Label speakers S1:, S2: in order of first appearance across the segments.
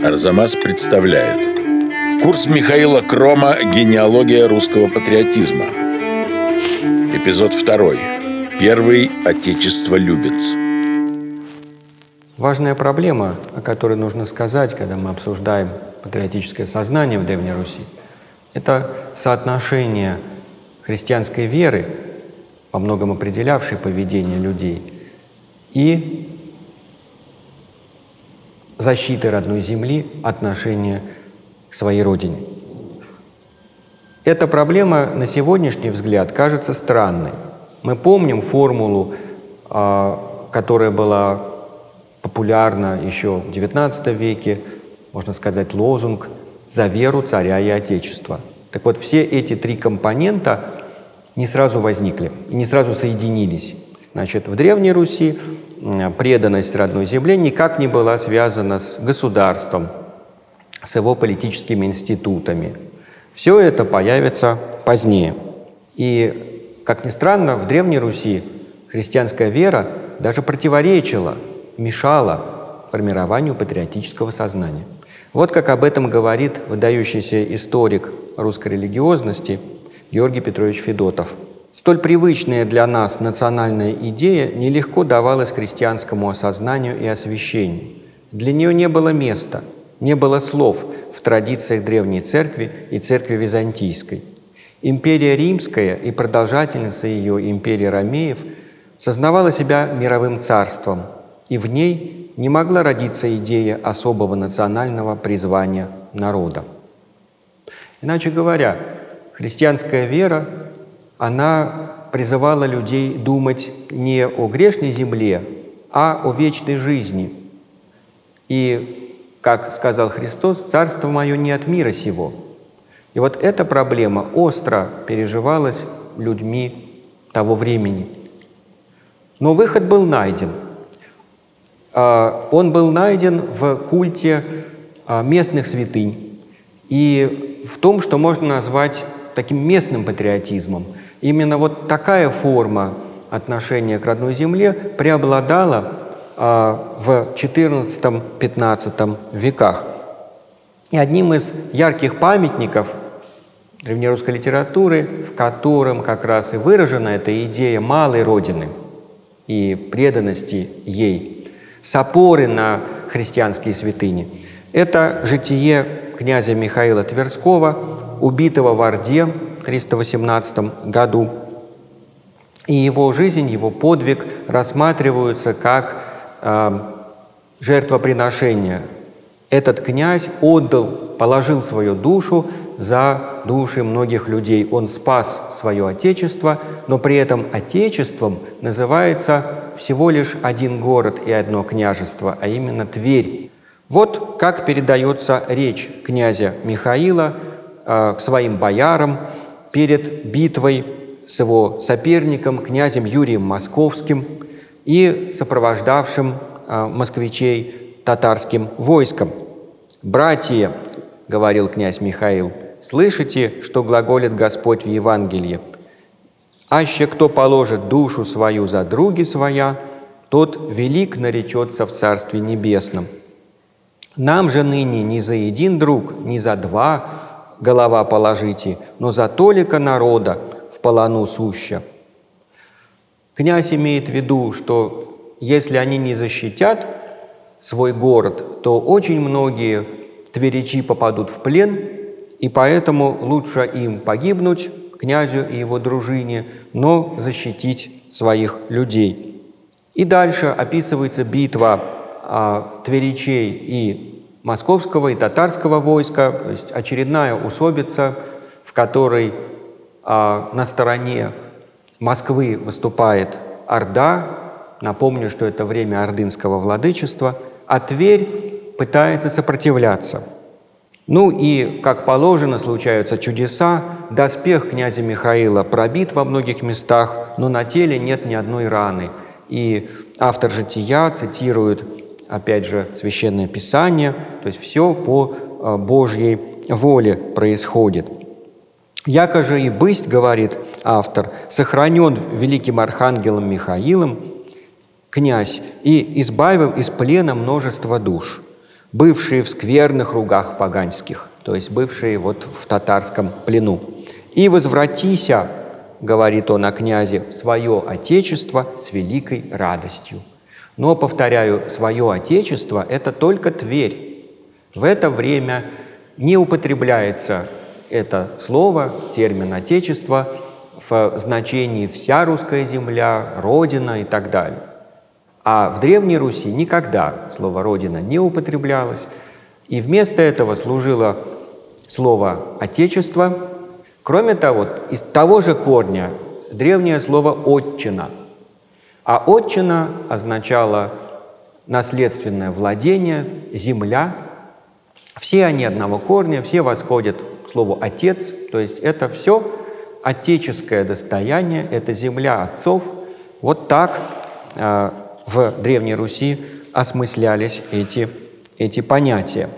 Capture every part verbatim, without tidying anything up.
S1: Арзамас представляет курс Михаила Крома «Генеалогия русского патриотизма». Эпизод второй. Первый отечестволюбец.
S2: Важная проблема, о которой нужно сказать, когда мы обсуждаем патриотическое сознание в Древней Руси, это соотношение христианской веры, во многом определявшей поведение людей, и защиты родной земли, отношения к своей родине. Эта проблема на сегодняшний взгляд кажется странной. Мы помним формулу, которая была популярна еще в девятнадцатом веке, можно сказать, лозунг «За веру царя и отечества». Так вот, все эти три компонента не сразу возникли, не сразу соединились. Значит, в Древней Руси преданность родной земле никак не была связана с государством, с его политическими институтами. Все это появится позднее. И, как ни странно, в Древней Руси христианская вера даже противоречила, мешала формированию патриотического сознания. Вот как об этом говорит выдающийся историк русской религиозности Георгий Петрович Федотов. Столь привычная для нас национальная идея нелегко давалась христианскому осознанию и освящению. Для нее не было места, не было слов в традициях Древней Церкви и Церкви Византийской. Империя Римская и продолжательница ее, империя Ромеев, сознавала себя мировым царством, и в ней не могла родиться идея особого национального призвания народа. Иначе говоря, христианская вера, она призывала людей думать не о грешной земле, а о вечной жизни. И, как сказал Христос, «Царство мое не от мира сего». И вот эта проблема остро переживалась людьми того времени. Но выход был найден. Он был найден в культе местных святынь и в том, что можно назвать таким местным патриотизмом. Именно вот такая форма отношения к родной земле преобладала в четырнадцатом-пятнадцатом веках. И одним из ярких памятников древнерусской литературы, в котором как раз и выражена эта идея малой Родины и преданности ей, с опоры на христианские святыни, это житие князя Михаила Тверского, убитого в Орде в триста восемнадцатом году. И его жизнь, его подвиг рассматриваются как э, жертвоприношение. Этот князь отдал, положил свою душу за души многих людей. Он спас свое отечество, но при этом отечеством называется всего лишь один город и одно княжество, а именно Тверь. Вот как передается речь князя Михаила э, к своим боярам перед битвой с его соперником, князем Юрием Московским и сопровождавшим э, москвичей татарским войском. «Братья, — говорил князь Михаил, — слышите, что глаголит Господь в Евангелии? Аще кто положит душу свою за други своя, тот велик наречется в Царстве Небесном. Нам же ныне не за един друг, не за два голова положите, но за толика народа в полону суща». Князь имеет в виду, что если они не защитят свой город, то очень многие тверичи попадут в плен, и поэтому лучше им погибнуть, князю и его дружине, но защитить своих людей. И дальше описывается битва а, тверичей и московского, и татарского войска, то есть очередная усобица, в которой а, на стороне Москвы выступает Орда. Напомню, что это время ордынского владычества, а Тверь пытается сопротивляться. Ну и, как положено, случаются чудеса. Доспех князя Михаила пробит во многих местах, но на теле нет ни одной раны. И автор «Жития» цитирует, опять же, Священное Писание, то есть все по Божьей воле происходит. «Яко же и бысть, — говорит автор, — сохранен великим архангелом Михаилом, князь, и избавил из плена множество душ. бывшие в скверных ругах поганских, то есть бывшие вот в татарском плену. «И возвратися, — говорит он о князе, — свое отечество с великой радостью». Но, повторяю, свое отечество – это только Тверь. В это время не употребляется это слово, термин «отечество» в значении «вся русская земля», «родина» и так далее. А в Древней Руси никогда слово «родина» не употреблялось, и вместо этого служило слово «отечество». Кроме того, из того же корня древнее слово «отчина». А отчина означала наследственное владение, земля. Все они одного корня, все восходят к слову «отец», то есть это все отеческое достояние, это земля отцов. Вот так э, в Древней Руси осмыслялись эти, эти понятия.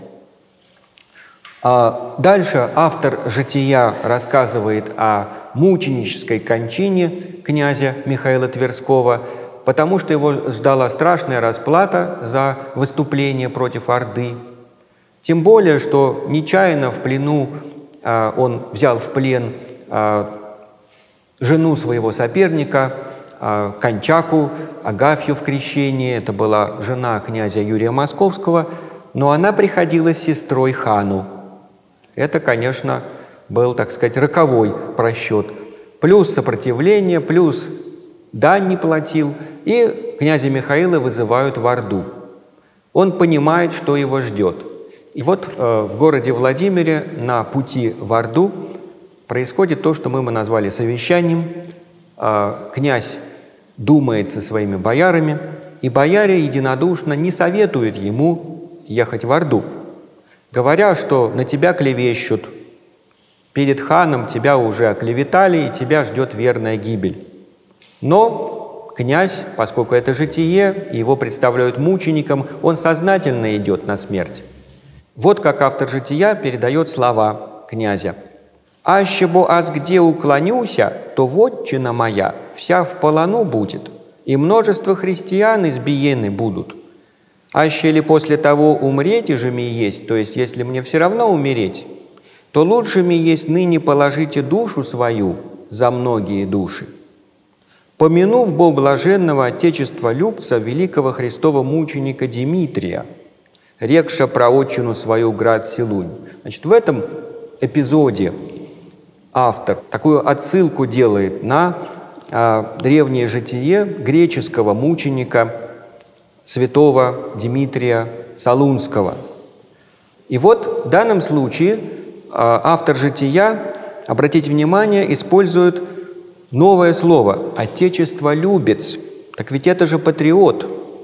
S2: А дальше автор «Жития» рассказывает о мученической кончине князя Михаила Тверского, потому что его ждала страшная расплата за выступление против Орды. Тем более, что нечаянно в плену а, он взял в плен а, жену своего соперника, а, Кончаку, Агафью в крещении. Это была жена князя Юрия Московского, но она приходилась сестрой хану. Это, конечно, был, так сказать, роковой просчет. Плюс сопротивление, плюс дань не платил, и князя Михаила вызывают в Орду. Он понимает, что его ждет. И вот э, в городе Владимире на пути в Орду происходит то, что мы мы назвали совещанием. Э, князь думает со своими боярами, и бояре единодушно не советуют ему ехать в Орду, говоря, что на тебя клевещут, перед ханом тебя уже оклеветали, и тебя ждет верная гибель. Но князь, поскольку это житие, его представляют мучеником, он сознательно идет на смерть. Вот как автор «Жития» передает слова князя. «Аще бо аз где уклонюся, то вотчина моя вся в полону будет, и множество христиан избиены будут. Аще ли после того умреть же ми есть, то есть если мне все равно умереть, то лучше ми есть ныне положите душу свою за многие души. Помянув бо блаженного отечестволюбца великого Христова мученика Димитрия, рекша про отчину свою град Силунь». Значит, в этом эпизоде автор такую отсылку делает на а, древнее житие греческого мученика святого Димитрия Солунского. И вот в данном случае а, автор «Жития», обратите внимание, использует новое слово «отечестволюбец». Так ведь это же патриот.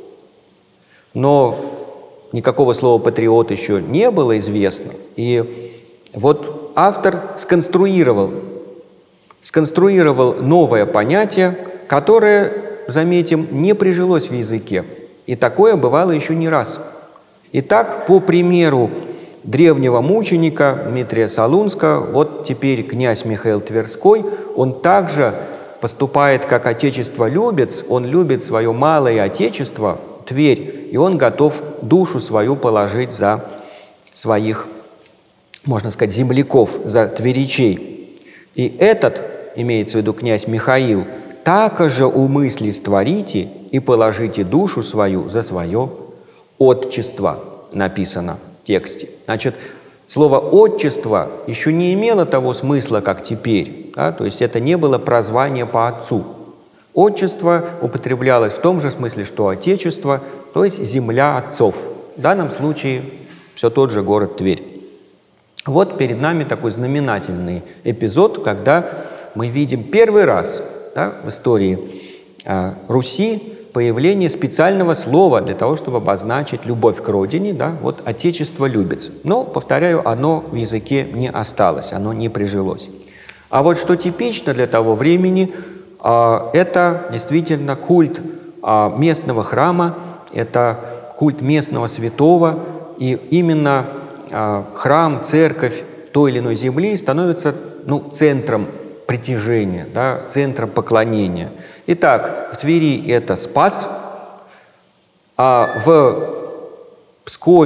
S2: Но никакого слова «патриот» еще не было известно. И вот автор сконструировал, сконструировал новое понятие, которое, заметим, не прижилось в языке. И такое бывало еще не раз. Итак, по примеру древнего мученика Дмитрия Солунского, вот теперь князь Михаил Тверской, он также поступает как отечестволюбец, он любит свое малое отечество, Тверь, и он готов душу свою положить за своих, можно сказать, земляков, за тверичей. И этот, имеется в виду князь Михаил, «так же умысли створите и положите душу свою за свое отчество», написано в тексте. Значит, слово «отчество» еще не имело того смысла, как теперь. Да? То есть это не было прозвание по отцу. Отчество употреблялось в том же смысле, что отечество, то есть земля отцов. В данном случае все тот же город Тверь. Вот перед нами такой знаменательный эпизод, когда мы видим первый раз, да, в истории э, Руси появление специального слова для того, чтобы обозначить любовь к родине, да, вот «отечестволюбец». Но, повторяю, оно в языке не осталось, оно не прижилось. А вот что типично для того времени, э, это действительно культ э, местного храма, это культ местного святого, и именно э, храм, церковь той или иной земли становится, ну, центром притяжения, да, центром поклонения. Итак, в Твери это Спас, а в Пскове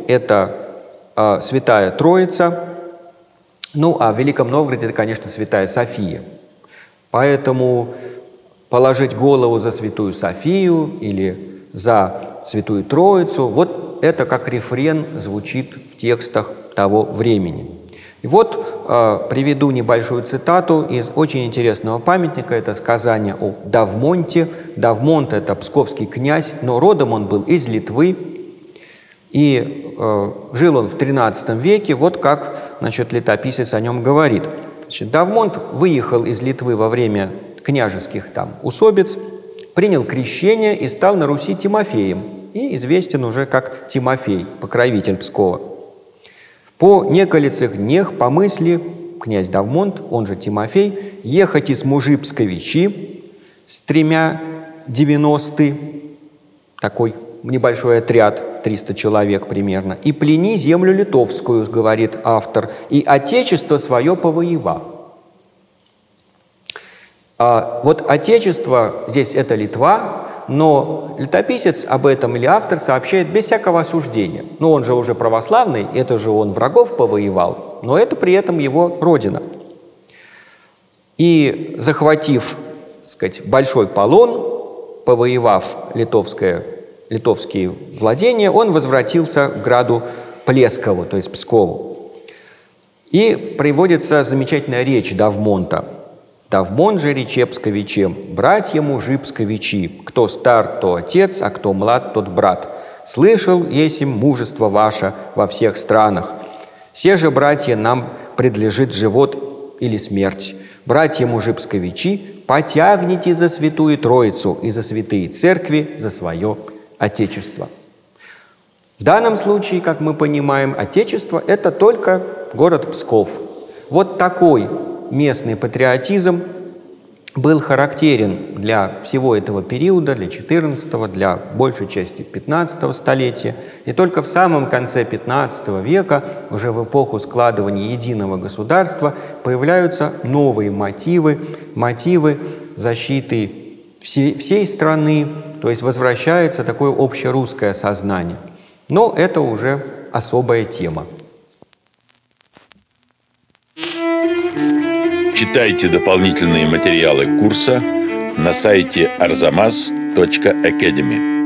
S2: это э, Святая Троица, ну а в Великом Новгороде это, конечно, Святая София. Поэтому положить голову за Святую Софию или за Святую Троицу, вот это как рефрен звучит в текстах того времени. И вот э, приведу небольшую цитату из очень интересного памятника. Это сказание о Давмонте. Давмонт – это псковский князь, но родом он был из Литвы. И э, жил он в тринадцатом веке. Вот как, значит, летописец о нем говорит. Значит, Давмонт выехал из Литвы во время княжеских там усобиц, принял крещение и стал на Руси Тимофеем. И известен уже как Тимофей, покровитель Пскова. По неколицых днях по мысли князь Давмонт, он же Тимофей, ехать из Мужипсковичи с тремя девяносты, такой небольшой отряд, триста человек примерно, и плени землю литовскую, говорит автор, и отечество свое повоева. А вот отечество здесь это Литва, но летописец об этом или автор сообщает без всякого осуждения. Ну, он же уже православный, это же он врагов повоевал, но это при этом его родина. И захватив, так сказать, большой полон, повоевав литовское, литовские владения, он возвратился к граду Плескову, то есть Пскову. И приводится замечательная речь Давмонта. «Давмон же рече псковичем, братья мужи псковичи, кто стар, то отец, а кто млад, тот брат. Слышал есим мужество ваше во всех странах. Все же, братья, нам предлежит живот или смерть. Братья мужи псковичи, потягните за Святую Троицу и за святые церкви, за свое Отечество». В данном случае, как мы понимаем, Отечество – это только город Псков. Вот такой местный патриотизм был характерен для всего этого периода, для четырнадцатого, для большей части пятнадцатого столетия. И только в самом конце пятнадцатого века, уже в эпоху складывания единого государства, появляются новые мотивы, мотивы защиты всей, всей страны, то есть возвращается такое общерусское сознание. Но это уже особая тема.
S1: Читайте дополнительные материалы курса на сайте арзамас точка академи.